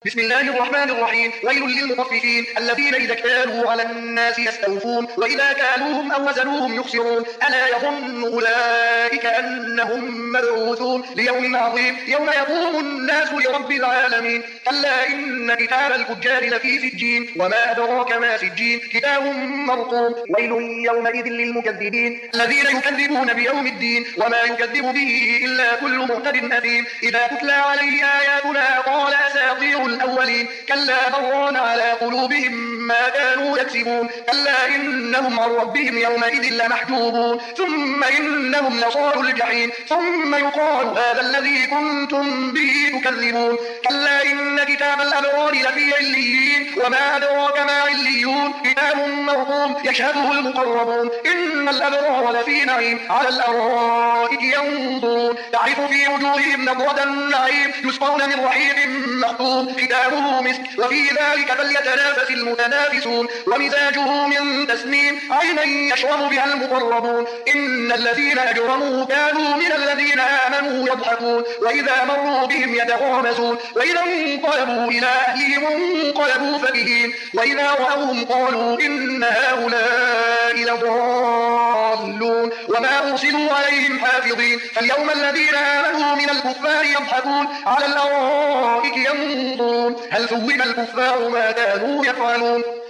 بسم الله الرحمن الرحيم. ويل للمطففين الذين إذا اكتالوا على الناس يستوفون وإذا كالوهم أو وزنوهم يخسرون ألا يظن أولئك أنهم مبعوثون ليوم عظيم يوم يقوم الناس لرب العالمين. كلا إن كتاب الفجار لفي سجين وما أدراك ما سجين كتاب مرقوم. ويل يومئذ للمكذبين الذين يكذبون بيوم الدين وما يكذب به إلا كل معتد أثيم إذا تتلى عليه آياتنا قال أساطير الأولين كلا بران على قلوبهم ما كانوا يكسبون كلا إنهم عن ربهم يومئذ لمحجوبون ثم إنهم لصالوا الجحيم ثم يقال هذا الذي كنتم به تكذبون كلا إن كتاب الأبرار لفي عليين وما أدراك ما عليون كتاب مرقوم يشهده المقربون إن الأبرار لفي نعيم على الأرائك ينظرون تعرف في وجوههم نضرة النعيم يسقون من رحيق مختوم ختامه مسك وفي ذلك فليتنافس المتنافسون ومزاجه من تسنيم عينا يشرب بها المقربون إن الذين أجرموا كانوا من الذين آمنوا يضحكون وإذا مروا بهم يتغامزون وإذا انقلبوا إلى أهلهم انقلبوا فكهين وإذا رأوهم قالوا إن هؤلاء لضالون وما أرسلوا عليهم حافظين فاليوم الذين آمنوا من الكفار يضحكون على الأرائك ينظرون هل ثوب الكفار ما كانوا يفعلون